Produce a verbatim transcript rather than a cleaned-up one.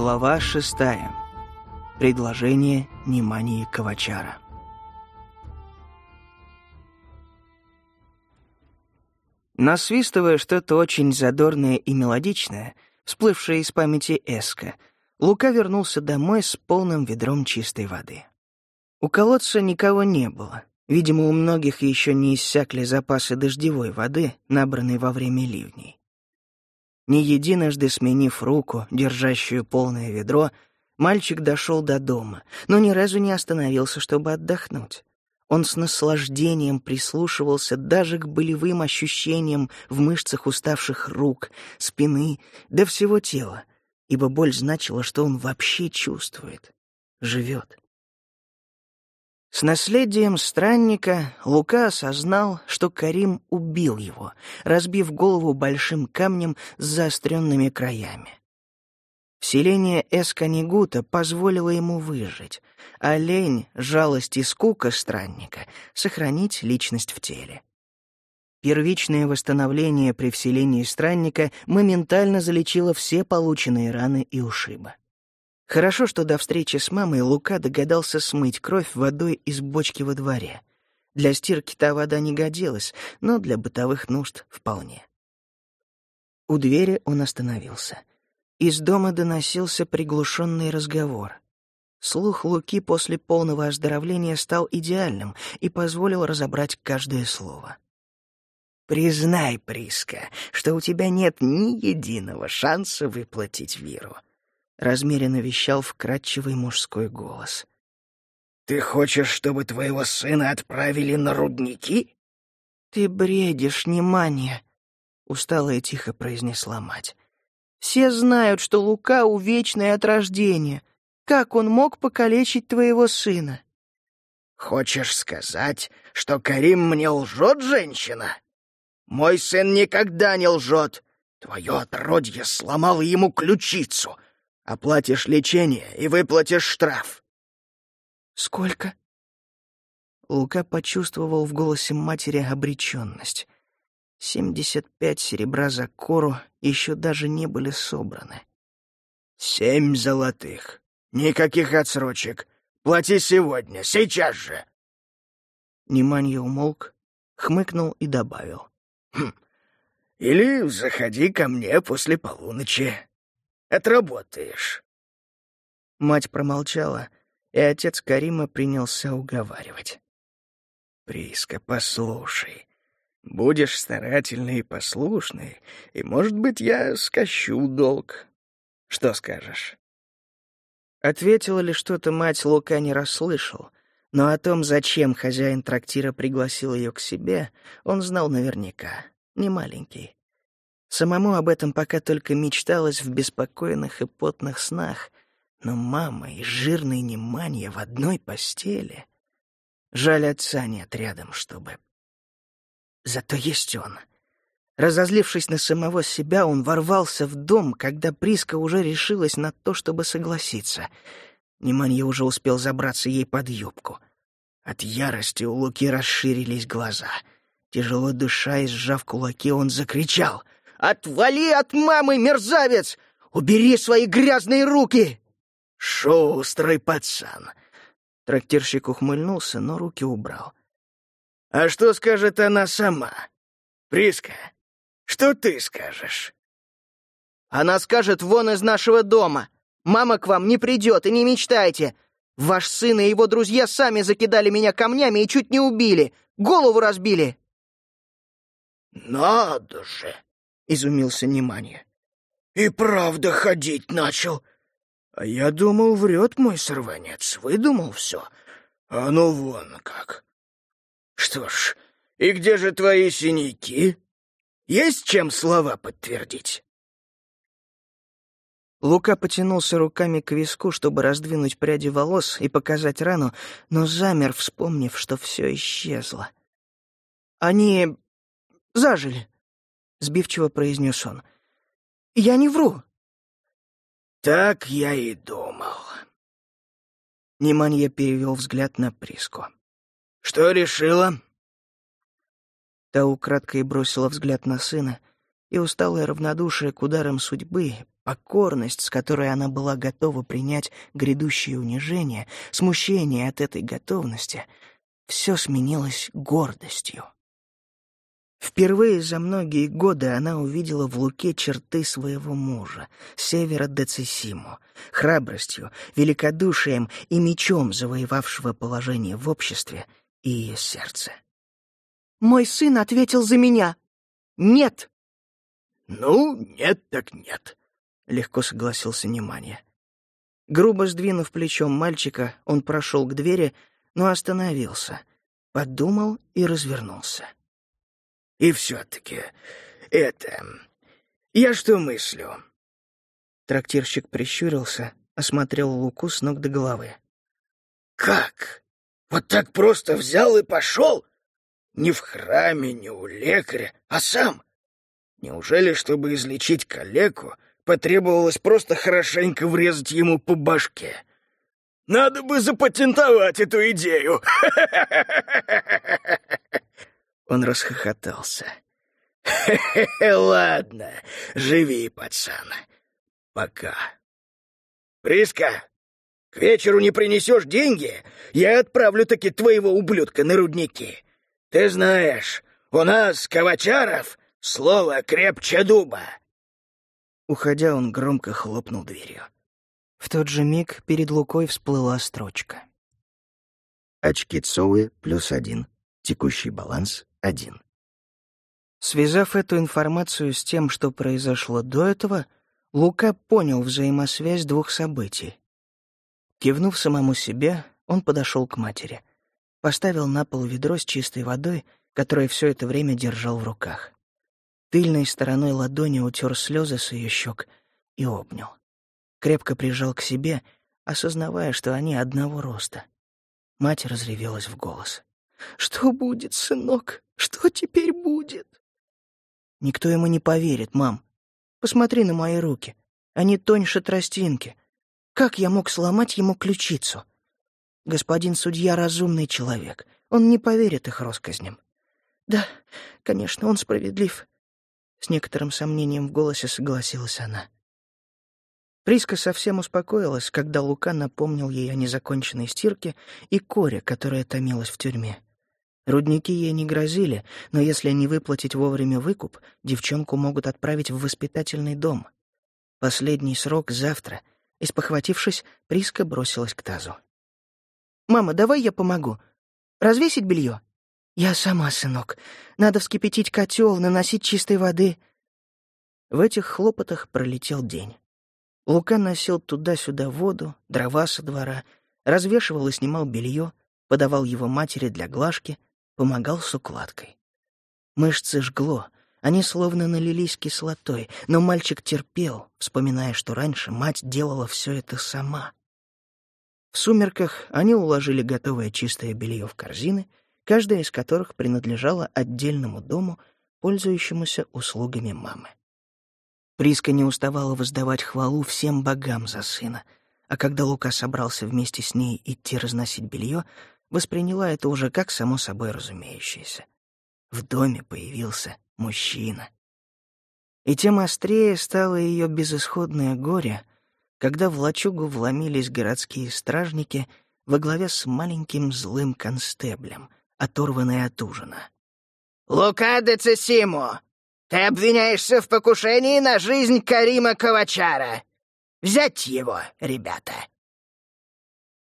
Глава шестая. Предложение Неманьи Ковачара. Насвистывая что-то очень задорное и мелодичное, всплывшее из памяти Эска, Лука вернулся домой с полным ведром чистой воды. У колодца никого не было. Видимо, у многих еще не иссякли запасы дождевой воды, набранной во время ливней. Не единожды сменив руку, держащую полное ведро, мальчик дошел до дома, но ни разу не остановился, чтобы отдохнуть. Он с наслаждением прислушивался даже к болевым ощущениям в мышцах уставших рук, спины, да всего тела, ибо боль значила, что он вообще чувствует, живет. С наследием странника Лука осознал, что Карим убил его, разбив голову большим камнем с заостренными краями. Вселение Эсканигута позволило ему выжить, а лень, жалость и скука странника — сохранить личность в теле. Первичное восстановление при вселении странника моментально залечило все полученные раны и ушибы. Хорошо, что до встречи с мамой Лука догадался смыть кровь водой из бочки во дворе. Для стирки та вода не годилась, но для бытовых нужд вполне. У двери он остановился. Из дома доносился приглушенный разговор. Слух Луки после полного оздоровления стал идеальным и позволил разобрать каждое слово. «Признай, Приска, что у тебя нет ни единого шанса выплатить Виру», — размеренно вещал вкрадчивый мужской голос. «Ты хочешь, чтобы твоего сына отправили на рудники?» «Ты бредишь, Неманья», — устало и тихо произнесла мать. «Все знают, что Лука увечный от рождения. Как он мог покалечить твоего сына?» «Хочешь сказать, что Карим мне лжет, женщина? Мой сын никогда не лжет. Твое отродье сломало ему ключицу. Оплатишь лечение и выплатишь штраф». «Сколько?» Лука почувствовал в голосе матери обреченность. Семьдесят пять серебра за кору еще даже не были собраны. «Семь золотых. Никаких отсрочек. Плати сегодня, сейчас же». Неманья умолк, хмыкнул и добавил. «Хм. Или заходи ко мне после полуночи. Отработаешь». Мать промолчала, и отец Карима принялся уговаривать. «Приска, послушай. Будешь старательный и послушный, и, может быть, я скощу долг. Что скажешь?» Ответила ли что-то мать, Лука не расслышал, но о том, зачем хозяин трактира пригласил ее к себе, он знал наверняка, не маленький. Самому об этом пока только мечталось в беспокойных и потных снах, но мама и жирный Неманья в одной постели. Жаль, отца нет рядом, чтобы... Зато есть он. Разозлившись на самого себя, он ворвался в дом, когда Приска уже решилась на то, чтобы согласиться. Неманья уже успел забраться ей под юбку. От ярости у Луки расширились глаза. Тяжело дыша и сжав кулаки, он закричал: «Отвали от мамы, мерзавец! Убери свои грязные руки!» «Шустрый пацан!» Трактирщик ухмыльнулся, но руки убрал. «А что скажет она сама? Приска, что ты скажешь?» «Она скажет: вон из нашего дома! Мама к вам не придет, и не мечтайте! Ваш сын и его друзья сами закидали меня камнями и чуть не убили! Голову разбили!» «Надо же!» — изумился Неманья. «И правда ходить начал. А я думал, врет мой сорванец, выдумал все. А ну вон как. Что ж, и где же твои синяки? Есть чем слова подтвердить?» Лука потянулся руками к виску, чтобы раздвинуть пряди волос и показать рану, но замер, вспомнив, что все исчезло. «Они зажили», — сбивчиво произнес он. «Я не вру». «Так я и думал». Неманья перевел взгляд на Приску. «Что решила?» Та украдкой бросила взгляд на сына, и усталое равнодушие к ударам судьбы, покорность, с которой она была готова принять грядущее унижение, смущение от этой готовности, все сменилось гордостью. Впервые за многие годы она увидела в Луке черты своего мужа, Севера де Цесимо, храбростью, великодушием и мечом завоевавшего положение в обществе и ее сердце. «Мой сын ответил за меня. Нет!» «Ну, нет так нет», — легко согласился Неманья. Грубо сдвинув плечом мальчика, он прошел к двери, но остановился, подумал и развернулся. «И все-таки, это... я что мыслю?» Трактирщик прищурился, осмотрел Луку с ног до головы. «Как? Вот так просто взял и пошел? Ни в храме, ни у лекаря, а сам? Неужели, чтобы излечить калеку, потребовалось просто хорошенько врезать ему по башке? Надо бы запатентовать эту идею!» Он расхохотался. «Ладно, живи, пацан. Пока. Приска, к вечеру не принесешь деньги, я отправлю-таки твоего ублюдка на рудники. Ты знаешь, у нас, ковачаров, слово крепче дуба». Уходя, он громко хлопнул дверью. В тот же миг перед Лукой всплыла строчка. Очки Цоуи плюс один. Текущий баланс — один. Связав эту информацию с тем, что произошло до этого, Лука понял взаимосвязь двух событий. Кивнув самому себе, он подошел к матери, поставил на пол ведро с чистой водой, которое все это время держал в руках. Тыльной стороной ладони утер слезы с ее щек и обнял. Крепко прижал к себе, осознавая, что они одного роста. Мать разревелась в голос. «Что будет, сынок? Что теперь будет?» «Никто ему не поверит, мам. Посмотри на мои руки. Они тоньше тростинки. Как я мог сломать ему ключицу? Господин судья — разумный человек. Он не поверит их россказням». «Да, конечно, он справедлив», — с некоторым сомнением в голосе согласилась она. Приска совсем успокоилась, когда Лука напомнил ей о незаконченной стирке и коре, которая томилась в тюрьме. Рудники ей не грозили, но если не выплатить вовремя выкуп, девчонку могут отправить в воспитательный дом. Последний срок завтра, и, спохватившись, Приска бросилась к тазу. «Мама, давай я помогу. Развесить белье?» «Я сама, сынок. Надо вскипятить котел, наносить чистой воды». В этих хлопотах пролетел день. Лука носил туда-сюда воду, дрова со двора, развешивал и снимал белье, подавал его матери для глажки, помогал с укладкой. Мышцы жгло, они словно налились кислотой, но мальчик терпел, вспоминая, что раньше мать делала все это сама. В сумерках они уложили готовое чистое белье в корзины, каждая из которых принадлежала отдельному дому, пользующемуся услугами мамы. Приска не уставала воздавать хвалу всем богам за сына, а когда Лука собрался вместе с ней идти разносить белье, восприняла это уже как само собой разумеющееся. В доме появился мужчина. И тем острее стало ее безысходное горе, когда в лачугу вломились городские стражники во главе с маленьким злым констеблем, оторванный от ужина. «Лука де Цесимо, ты обвиняешься в покушении на жизнь Карима Ковачара. Взять его, ребята!»